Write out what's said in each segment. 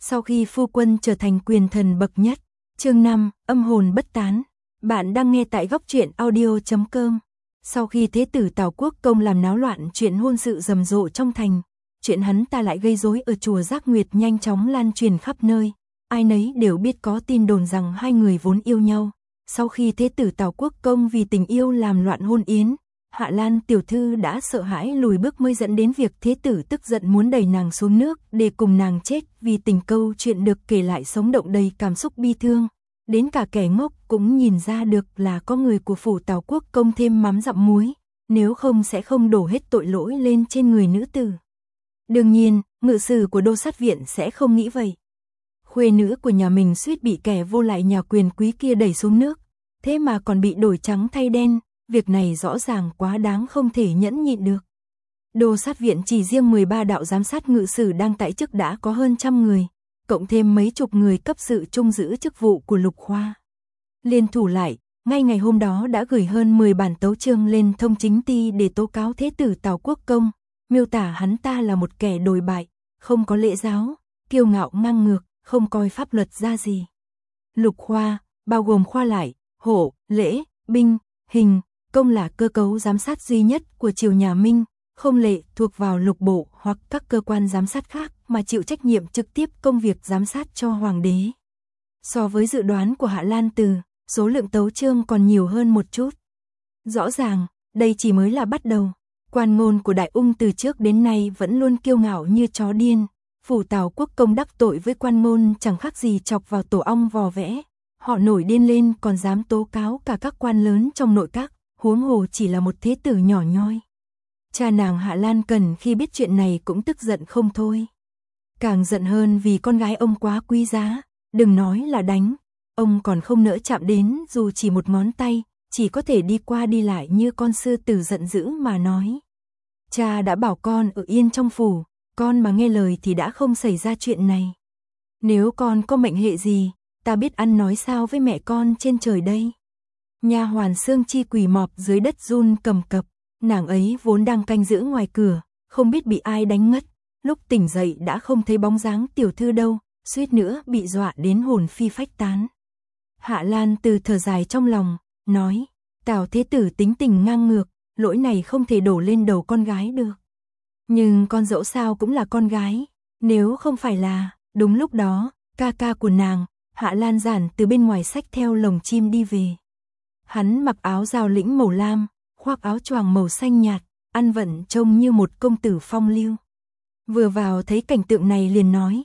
Sau khi phu quân trở thành quyền thần bậc nhất. Chương 5, âm hồn bất tán. Bạn đang nghe tại góc truyện audio.com. Sau khi thế tử Tào Quốc Công làm náo loạn chuyện hôn sự rầm rộ trong thành, chuyện hắn ta lại gây rối ở chùa Giác Nguyệt nhanh chóng lan truyền khắp nơi. Ai nấy đều biết có tin đồn rằng hai người vốn yêu nhau. Sau khi thế tử Tào Quốc Công vì tình yêu làm loạn hôn yến, Hạ Lan tiểu thư đã sợ hãi lùi bước mới dẫn đến việc thế tử tức giận muốn đẩy nàng xuống nước để cùng nàng chết. Vì tình câu chuyện được kể lại sống động đầy cảm xúc bi thương, đến cả kẻ ngốc cũng nhìn ra được là có người của phủ Tào Quốc Công thêm mắm dặm muối, nếu không sẽ không đổ hết tội lỗi lên trên người nữ tử. Đương nhiên, ngự sử của Đô Sát Viện sẽ không nghĩ vậy. Khuê nữ của nhà mình suýt bị kẻ vô lại nhà quyền quý kia đẩy xuống nước, thế mà còn bị đổi trắng thay đen, việc này rõ ràng quá đáng không thể nhẫn nhịn được. Đô Sát Viện chỉ riêng 13 đạo giám sát ngự sử đang tại chức đã có hơn trăm người, cộng thêm mấy chục người cấp sự trông giữ chức vụ của Lục Khoa. Liên thủ lại, ngay ngày hôm đó đã gửi hơn 10 bản tấu chương lên Thông Chính Ty để tố cáo thế tử Tào Quốc Công, miêu tả hắn ta là một kẻ đồi bại, không có lễ giáo, kiêu ngạo ngang ngược, không coi pháp luật ra gì. Lục Khoa, bao gồm khoa lại, hộ, lễ, binh, hình, công là cơ cấu giám sát duy nhất của triều nhà Minh, không lệ thuộc vào lục bộ hoặc các cơ quan giám sát khác mà chịu trách nhiệm trực tiếp công việc giám sát cho hoàng đế. So với dự đoán của Hạ Lan Từ, số lượng tấu chương còn nhiều hơn một chút. Rõ ràng, đây chỉ mới là bắt đầu. Quan ngôn của Đại Ung từ trước đến nay vẫn luôn kiêu ngạo như chó điên. Phủ Tào Quốc Công đắc tội với quan ngôn chẳng khác gì chọc vào tổ ong vò vẽ. Họ nổi điên lên còn dám tố cáo cả các quan lớn trong nội các, huống hồ chỉ là một thế tử nhỏ nhoi. Cha nàng Hạ Lan Cần khi biết chuyện này cũng tức giận không thôi. Càng giận hơn vì con gái ông quá quý giá, đừng nói là đánh, ông còn không nỡ chạm đến dù chỉ một ngón tay, chỉ có thể đi qua đi lại như con sư tử giận dữ mà nói. Cha đã bảo con ở yên trong phủ, con mà nghe lời thì đã không xảy ra chuyện này. Nếu con có mệnh hệ gì, ta biết ăn nói sao với mẹ con trên trời đây. Nha hoàn Sương Chi quỳ mọp dưới đất run cầm cập, nàng ấy vốn đang canh giữ ngoài cửa, không biết bị ai đánh ngất, lúc tỉnh dậy đã không thấy bóng dáng tiểu thư đâu, suýt nữa bị dọa đến hồn phi phách tán. Hạ Lan Từ thở dài trong lòng, nói, Tào thế tử tính tình ngang ngược, lỗi này không thể đổ lên đầu con gái được. Nhưng con dẫu sao cũng là con gái, nếu không phải là, đúng lúc đó, ca ca của nàng, Hạ Lan Giản từ bên ngoài xách theo lồng chim đi về. Hắn mặc áo giao lĩnh màu lam, khoác áo choàng màu xanh nhạt, ăn vận trông như một công tử phong lưu. Vừa vào thấy cảnh tượng này liền nói,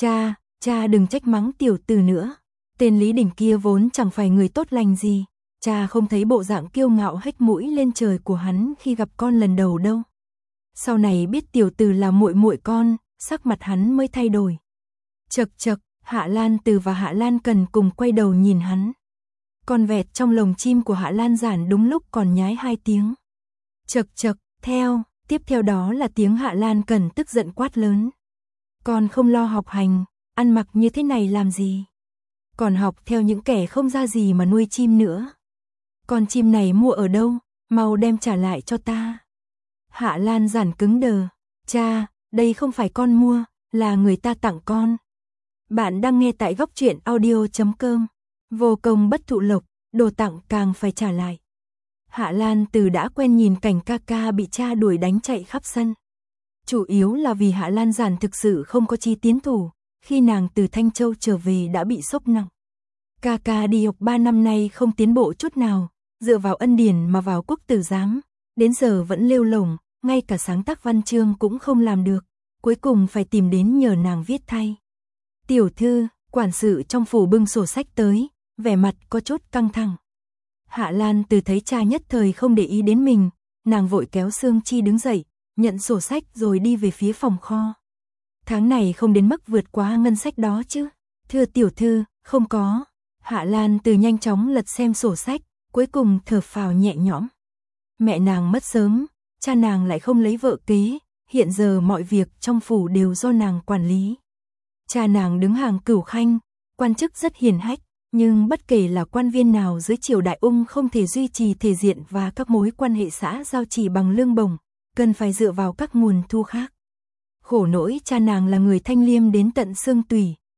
cha đừng trách mắng tiểu tử nữa. Tên Lý Đình kia vốn chẳng phải người tốt lành gì, cha không thấy bộ dạng kiêu ngạo hếch mũi lên trời của hắn khi gặp con lần đầu đâu. Sau này biết tiểu tử là muội muội con, sắc mặt hắn mới thay đổi. Chậc chậc, Hạ Lan Từ và Hạ Lan Cần cùng quay đầu nhìn hắn. Con vẹt trong lồng chim của Hạ Lan Giản đúng lúc còn nhái 2 tiếng. Chậc chậc, tiếp theo đó là tiếng Hạ Lan Cần tức giận quát lớn. Con không lo học hành, ăn mặc như thế này làm gì? Còn học theo những kẻ không ra gì mà nuôi chim nữa. Con chim này mua ở đâu, mau đem trả lại cho ta. Hạ Lan Giản cứng đờ, cha, đây không phải con mua, là người ta tặng con. Bạn đang nghe tại góc truyện audio.com. Vô công bất thụ lộc, đồ tặng càng phải trả lại. Hạ Lan Từ đã quen nhìn cảnh ca ca bị cha đuổi đánh chạy khắp sân. Chủ yếu là vì Hạ Lan Giản thực sự không có chi tiến thủ, khi nàng từ Thanh Châu trở về đã bị sốc nặng. Ca ca đi học 3 năm nay không tiến bộ chút nào, dựa vào ân điển mà vào quốc tử giám, đến giờ vẫn lêu lổng, ngay cả sáng tác văn chương cũng không làm được, cuối cùng phải tìm đến nhờ nàng viết thay. Tiểu thư, quản sự trong phủ bưng sổ sách tới, vẻ mặt có chút căng thẳng. Hạ Lan Từ thấy cha nhất thời không để ý đến mình, nàng vội kéo Sương Chi đứng dậy, nhận sổ sách rồi đi về phía phòng kho. Tháng này không đến mức vượt quá ngân sách đó chứ? Thưa tiểu thư, không có. Hạ Lan Từ nhanh chóng lật xem sổ sách, cuối cùng thở phào nhẹ nhõm. Mẹ nàng mất sớm, cha nàng lại không lấy vợ kế, hiện giờ mọi việc trong phủ đều do nàng quản lý. Cha nàng đứng hàng cửu khanh, quan chức rất hiền hách, nhưng bất kể là quan viên nào dưới triều Đại Ung không thể duy trì thể diện và các mối quan hệ xã giao chỉ bằng lương bổng, cần phải dựa vào các nguồn thu khác. Khổ nỗi cha nàng là người thanh liêm đến tận xương tủy,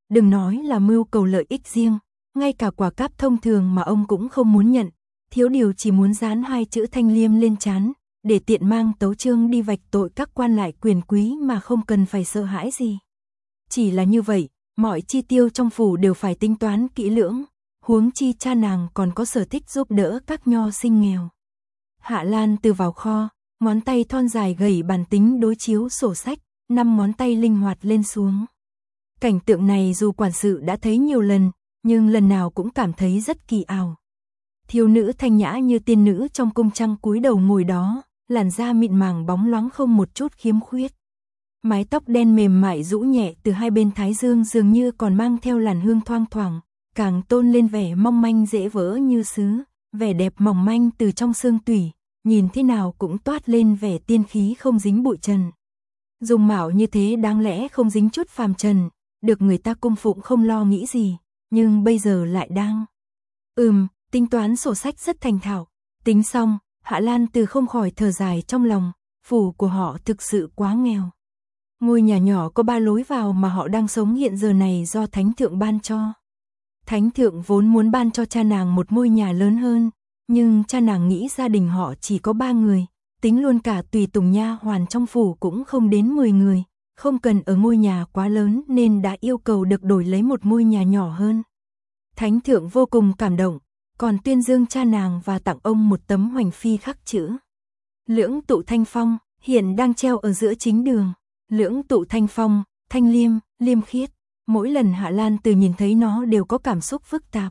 đừng nói là mưu cầu lợi ích riêng, ngay cả quả cáp thông thường mà ông cũng không muốn nhận, thiếu điều chỉ muốn dán 2 chữ Thanh Liêm lên trán, để tiện mang tấu chương đi vạch tội các quan lại quyền quý mà không cần phải sợ hãi gì. Chỉ là như vậy, mọi chi tiêu trong phủ đều phải tính toán kỹ lưỡng, huống chi cha nàng còn có sở thích giúp đỡ các nho sinh nghèo. Hạ Lan Từ vào kho, ngón tay thon dài gầy bàn tính đối chiếu sổ sách, 5 ngón tay linh hoạt lên xuống. Cảnh tượng này dù quản sự đã thấy nhiều lần, nhưng lần nào cũng cảm thấy rất kỳ ảo. Thiếu nữ thanh nhã như tiên nữ trong cung trăng cúi đầu ngồi đó, làn da mịn màng bóng loáng không một chút khiếm khuyết. Mái tóc đen mềm mại rũ nhẹ từ hai bên thái dương dường như còn mang theo làn hương thoang thoảng, càng tôn lên vẻ mong manh dễ vỡ như sứ, vẻ đẹp mỏng manh từ trong xương tủy, nhìn thế nào cũng toát lên vẻ tiên khí không dính bụi trần. Dung mạo như thế đáng lẽ không dính chút phàm trần, được người ta cung phụng không lo nghĩ gì, nhưng bây giờ lại đang tính toán sổ sách rất thành thạo. Tính xong, Hạ Lan Từ không khỏi thở dài trong lòng, phủ của họ thực sự quá nghèo. Ngôi nhà nhỏ có 3 lối vào mà họ đang sống hiện giờ này do Thánh Thượng ban cho. Thánh Thượng vốn muốn ban cho cha nàng một ngôi nhà lớn hơn, nhưng cha nàng nghĩ gia đình họ chỉ có 3 người, tính luôn cả tùy tùng nha hoàn trong phủ cũng không đến 10 người, không cần ở ngôi nhà quá lớn nên đã yêu cầu được đổi lấy một ngôi nhà nhỏ hơn. Thánh Thượng vô cùng cảm động, còn tuyên dương cha nàng và tặng ông một tấm hoành phi khắc chữ Lưỡng tụ thanh phong, hiện đang treo ở giữa chính đường. Lưỡng tụ thanh phong, thanh liêm, liêm khiết. Mỗi lần Hạ Lan Từ nhìn thấy nó đều có cảm xúc phức tạp.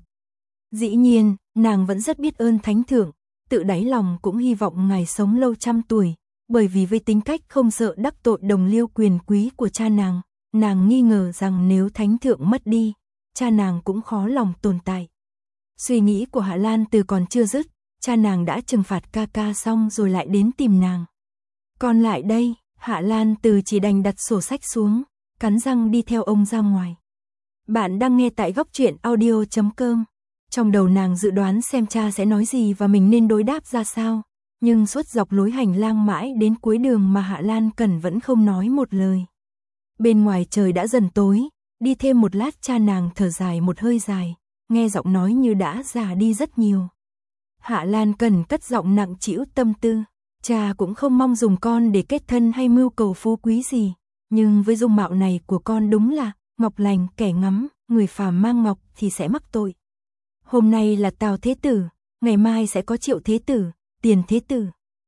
Dĩ nhiên, nàng vẫn rất biết ơn Thánh Thượng, tự đáy lòng cũng hy vọng ngài sống lâu trăm tuổi, bởi vì với tính cách không sợ đắc tội đồng liêu quyền quý của cha nàng nghi ngờ rằng nếu Thánh Thượng mất đi, cha nàng cũng khó lòng tồn tại. Suy nghĩ của Hạ Lan Từ còn chưa dứt, cha nàng đã trừng phạt ca ca xong rồi lại đến tìm nàng. Còn lại đây, Hạ Lan Từ chỉ đành đặt sổ sách xuống, cắn răng đi theo ông ra ngoài. Bạn đang nghe tại góc truyện audio.com. Trong đầu nàng dự đoán xem cha sẽ nói gì và mình nên đối đáp ra sao, nhưng suốt dọc lối hành lang mãi đến cuối đường mà Hạ Lan Cẩn vẫn không nói một lời. Bên ngoài trời đã dần tối, đi thêm một lát cha nàng thở dài một hơi dài, nghe giọng nói như đã già đi rất nhiều. Hạ Lan Cẩn cất giọng nặng trĩu tâm tư, cha cũng không mong dùng con để kết thân hay mưu cầu phú quý gì, nhưng với dung mạo này của con đúng là ngọc lành kẻ ngắm, người phàm mang ngọc thì sẽ mắc tội. Hôm nay là Tào Thế Tử, ngày mai sẽ có Triệu Thế Tử, Tiền Thế Tử.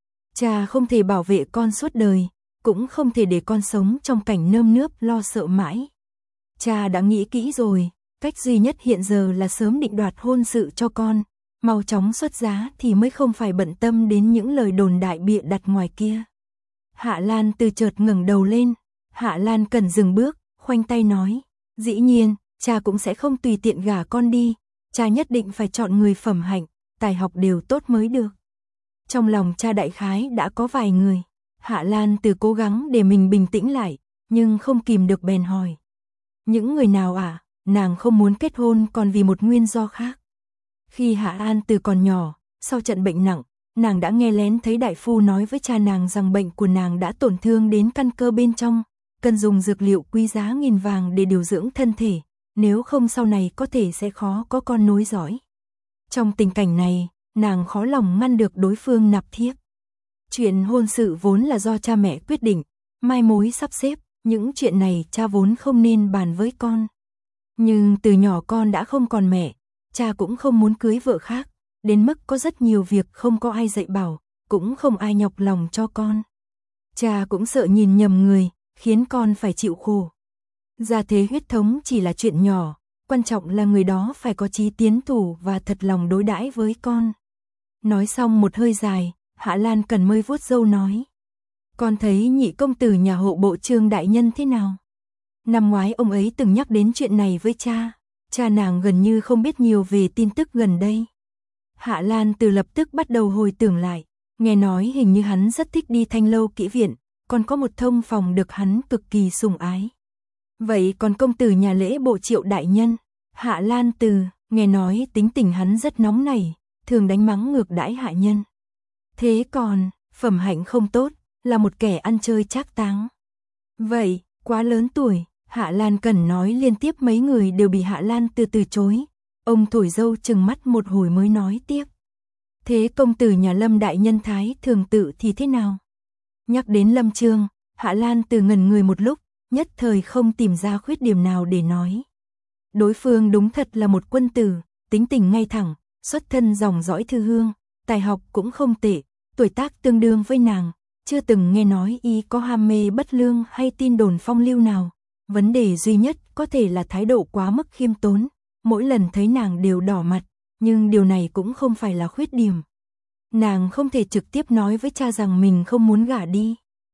Cha không thể bảo vệ con suốt đời, cũng không thể để con sống trong cảnh nơm nớp lo sợ mãi. Cha đã nghĩ kỹ rồi, cách duy nhất hiện giờ là sớm định đoạt hôn sự cho con, mau chóng xuất giá thì mới không phải bận tâm đến những lời đồn đại bịa đặt ngoài kia. Hạ Lan Từ chợt ngẩng đầu lên, Hạ Lan Cẩn dừng bước, khoanh tay nói, dĩ nhiên, cha cũng sẽ không tùy tiện gả con đi, cha nhất định phải chọn người phẩm hạnh, tài học đều tốt mới được. Trong lòng cha đại khái đã có vài người, Hạ Lan Từ cố gắng để mình bình tĩnh lại, nhưng không kìm được bèn hỏi. Những người nào à? Nàng không muốn kết hôn còn vì một nguyên do khác. Khi Hạ Lan Từ còn nhỏ, sau trận bệnh nặng, nàng đã nghe lén thấy đại phu nói với cha nàng rằng bệnh của nàng đã tổn thương đến căn cơ bên trong, cần dùng dược liệu quý giá nghìn vàng để điều dưỡng thân thể, nếu không sau này có thể sẽ khó có con nối dõi. Trong tình cảnh này, nàng khó lòng ngăn được đối phương nạp thiếp. Chuyện hôn sự vốn là do cha mẹ quyết định, mai mối sắp xếp, những chuyện này cha vốn không nên bàn với con. Nhưng từ nhỏ con đã không còn mẹ, cha cũng không muốn cưới vợ khác, đến mức có rất nhiều việc không có ai dạy bảo, cũng không ai nhọc lòng cho con. Cha cũng sợ nhìn nhầm người, khiến con phải chịu khổ. Gia thế huyết thống chỉ là chuyện nhỏ, quan trọng là người đó phải có chí tiến thủ và thật lòng đối đãi với con. Nói xong một hơi dài, Hạ Lan Cẩn mới vuốt râu nói. Con thấy nhị công tử nhà hộ bộ Trương đại nhân thế nào? Năm ngoái ông ấy từng nhắc đến chuyện này với cha, cha nàng gần như không biết nhiều về tin tức gần đây. Hạ Lan Từ lập tức bắt đầu hồi tưởng lại, nghe nói hình như hắn rất thích đi Thanh Lâu Kỹ Viện, còn có một thông phòng được hắn cực kỳ sủng ái. Vậy còn công tử nhà lễ bộ Triệu đại nhân? Hạ Lan Từ, nghe nói tính tình hắn rất nóng nảy, thường đánh mắng ngược đãi hạ nhân. Thế còn, phẩm hạnh không tốt, là một kẻ ăn chơi trác táng. Vậy, quá lớn tuổi, Hạ Lan Cẩn nói liên tiếp mấy người đều bị Hạ Lan từ chối. Ông thổi dâu chừng mắt một hồi mới nói tiếp. Thế công tử nhà Lâm đại nhân Thái Thường Tự thì thế nào? Nhắc đến Lâm Chương, Hạ Lan từ ngẩn người một lúc, nhất thời không tìm ra khuyết điểm nào để nói. Đối phương đúng thật là một quân tử, tính tình ngay thẳng, xuất thân dòng dõi thư hương, tài học cũng không tệ, tuổi tác tương đương với nàng, chưa từng nghe nói y có ham mê bất lương hay tin đồn phong lưu nào. Vấn đề duy nhất có thể là thái độ quá mức khiêm tốn, mỗi lần thấy nàng đều đỏ mặt, nhưng điều này cũng không phải là khuyết điểm. Nàng không thể trực tiếp nói với cha rằng mình không muốn gả đi.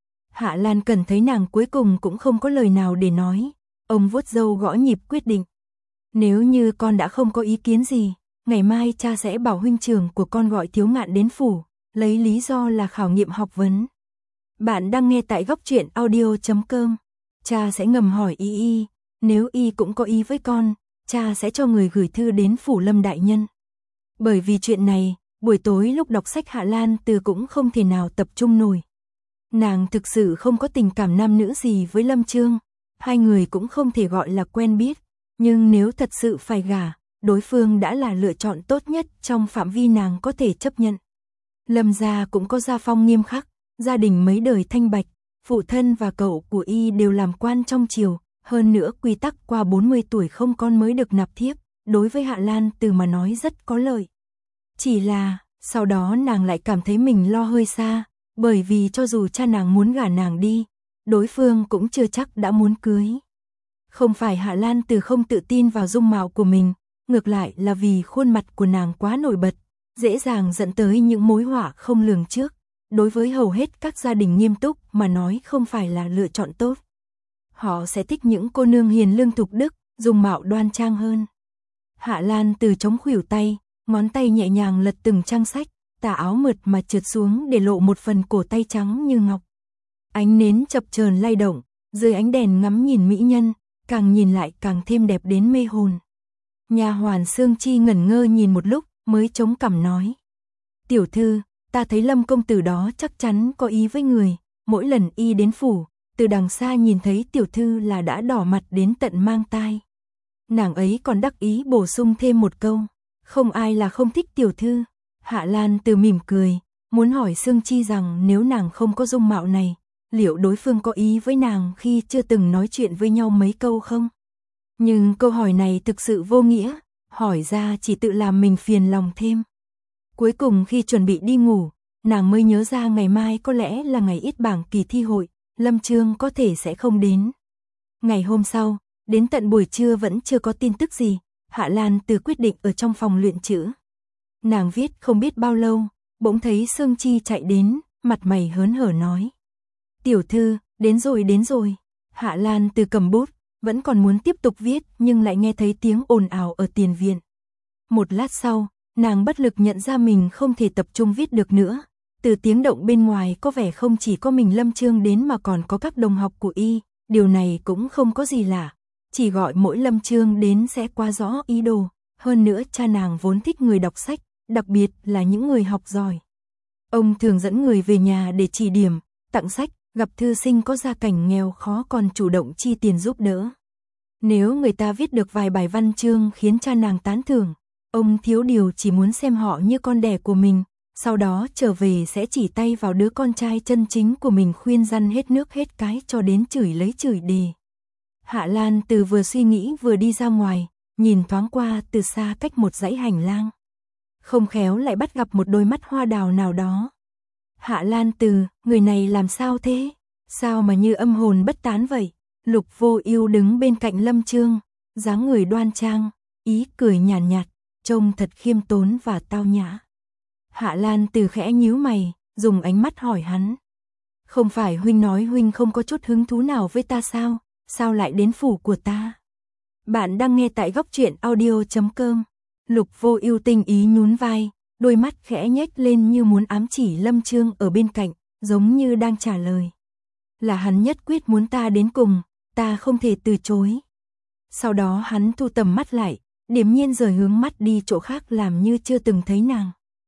Hạ Lan Cần thấy nàng cuối cùng cũng không có lời nào để nói, ông vuốt râu gõ nhịp quyết định. Nếu như con đã không có ý kiến gì, ngày mai cha sẽ bảo huynh trưởng của con gọi Thiếu Ngạn đến phủ, lấy lý do là khảo nghiệm học vấn. Bạn đang nghe tại góc truyện audio.com. Cha sẽ ngầm hỏi y, nếu y cũng có ý với con, cha sẽ cho người gửi thư đến phủ Lâm đại nhân. Bởi vì chuyện này, buổi tối lúc đọc sách Hạ Lan Từ cũng không thể nào tập trung nổi. Nàng thực sự không có tình cảm nam nữ gì với Lâm Chương, hai người cũng không thể gọi là quen biết, nhưng nếu thật sự phải gả, đối phương đã là lựa chọn tốt nhất trong phạm vi nàng có thể chấp nhận. Lâm gia cũng có gia phong nghiêm khắc, gia đình mấy đời thanh bạch, phụ thân và cậu của y đều làm quan trong triều, hơn nữa quy tắc qua 40 tuổi không con mới được nạp thiếp, đối với Hạ Lan Từ mà nói rất có lợi. Chỉ là, sau đó nàng lại cảm thấy mình lo hơi xa, bởi vì cho dù cha nàng muốn gả nàng đi, đối phương cũng chưa chắc đã muốn cưới. Không phải Hạ Lan Từ không tự tin vào dung mạo của mình, ngược lại là vì khuôn mặt của nàng quá nổi bật, dễ dàng dẫn tới những mối họa không lường trước. Đối với hầu hết các gia đình nghiêm túc mà nói không phải là lựa chọn tốt. Họ sẽ thích những cô nương hiền lương thục đức, dung mạo đoan trang hơn. Hạ Lan Từ chống khuỷu tay, ngón tay nhẹ nhàng lật từng trang sách, tà áo mượt mà trượt xuống để lộ một phần cổ tay trắng như ngọc. Ánh nến chập chờn lay động, dưới ánh đèn ngắm nhìn mỹ nhân, càng nhìn lại càng thêm đẹp đến mê hồn. Nha hoàn Sương Chi ngẩn ngơ nhìn một lúc, mới chống cằm nói: "Tiểu thư, ta thấy Lâm công tử đó chắc chắn có ý với người, mỗi lần y đến phủ, từ đằng xa nhìn thấy tiểu thư là đã đỏ mặt đến tận mang tai." Nàng ấy còn đắc ý bổ sung thêm một câu: "Không ai là không thích tiểu thư." Hạ Lan Từ mỉm cười, muốn hỏi Sương Chi rằng nếu nàng không có dung mạo này, liệu đối phương có ý với nàng khi chưa từng nói chuyện với nhau mấy câu không? Nhưng câu hỏi này thực sự vô nghĩa, hỏi ra chỉ tự làm mình phiền lòng thêm. Cuối cùng khi chuẩn bị đi ngủ, nàng mới nhớ ra ngày mai có lẽ là ngày yết bảng kỳ thi hội, Lâm Chương có thể sẽ không đến. Ngày hôm sau, đến tận buổi trưa vẫn chưa có tin tức gì, Hạ Lan Từ quyết định ở trong phòng luyện chữ. Nàng viết không biết bao lâu, bỗng thấy Sương Chi chạy đến, mặt mày hớn hở nói: "Tiểu thư, đến rồi." Hạ Lan Từ cầm bút, vẫn còn muốn tiếp tục viết nhưng lại nghe thấy tiếng ồn ào ở tiền viện. Một lát sau, nàng bất lực nhận ra mình không thể tập trung viết được nữa. Từ tiếng động bên ngoài có vẻ không chỉ có mình Lâm Chương đến mà còn có các đồng học của y, điều này cũng không có gì lạ. Chỉ gọi mỗi Lâm Chương đến sẽ qua rõ ý đồ, hơn nữa cha nàng vốn thích người đọc sách, đặc biệt là những người học giỏi. Ông thường dẫn người về nhà để chỉ điểm, tặng sách, gặp thư sinh có gia cảnh nghèo khó còn chủ động chi tiền giúp đỡ. Nếu người ta viết được vài bài văn chương khiến cha nàng tán thưởng, ông thiếu điều chỉ muốn xem họ như con đẻ của mình, sau đó trở về sẽ chỉ tay vào đứa con trai chân chính của mình khuyên răn hết nước hết cái cho đến chửi lấy chửi đề. Hạ Lan Từ vừa suy nghĩ vừa đi ra ngoài, nhìn thoáng qua từ xa cách một dãy hành lang. Không khéo lại bắt gặp một đôi mắt hoa đào nào đó. Hạ Lan Từ, người này làm sao thế? Sao mà như âm hồn bất tán vậy? Lục Vô Ưu đứng bên cạnh Lâm Chương, dáng người đoan trang, ý cười nhàn nhạt, trông thật khiêm tốn và tao nhã. Hạ Lan Từ khẽ nhíu mày, dùng ánh mắt hỏi hắn: "Không phải huynh nói huynh không có chút hứng thú nào với ta sao? Sao lại đến phủ của ta?" Bạn đang nghe tại góc truyện audio.com. Lục Vô Ưu tinh ý nhún vai, đôi mắt khẽ nhếch lên như muốn ám chỉ Lâm Chương ở bên cạnh, giống như đang trả lời. "Là hắn nhất quyết muốn ta đến cùng, ta không thể từ chối." Sau đó hắn thu tầm mắt lại, điềm nhiên rời hướng mắt đi chỗ khác làm như chưa từng thấy nàng.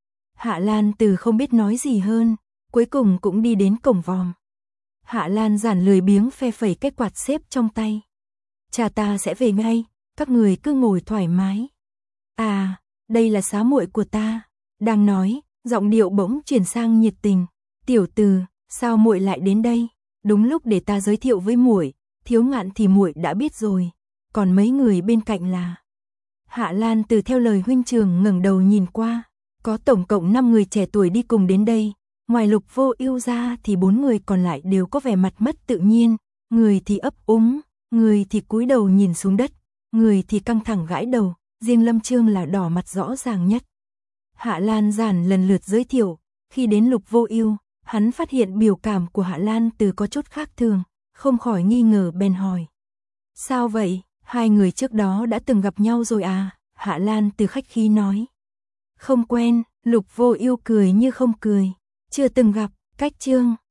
Hạ Lan Từ không biết nói gì hơn, cuối cùng cũng đi đến cổng vòm. Hạ Lan Giản lười biếng phe phẩy cái quạt xếp trong tay. cha ta sẽ về ngay, các người cứ ngồi thoải mái. À, đây là xá muội của ta. Đang nói, giọng điệu bỗng chuyển sang nhiệt tình. Tiểu Từ, sao muội lại đến đây? Đúng lúc để ta giới thiệu với muội, Thiếu Ngạn thì muội đã biết rồi, còn mấy người bên cạnh là. Hạ Lan Từ theo lời huynh trưởng ngẩng đầu nhìn qua, có tổng cộng 5 người trẻ tuổi đi cùng đến đây, ngoài Lục Vô Ưu ra thì 4 người còn lại đều có vẻ mặt mất tự nhiên, người thì ấp úng, người thì cúi đầu nhìn xuống đất, người thì căng thẳng gãi đầu, riêng Lâm Chương là đỏ mặt rõ ràng nhất. Hạ Lan Giản lần lượt giới thiệu, khi đến Lục Vô Ưu, hắn phát hiện biểu cảm của Hạ Lan Từ có chút khác thường, không khỏi nghi ngờ bèn hỏi. Sao vậy, hai người trước đó đã từng gặp nhau rồi à? Hạ Lan Từ khách khí nói. Không quen, Lục Vô Ưu cười như không cười, chưa từng gặp, cách Chương.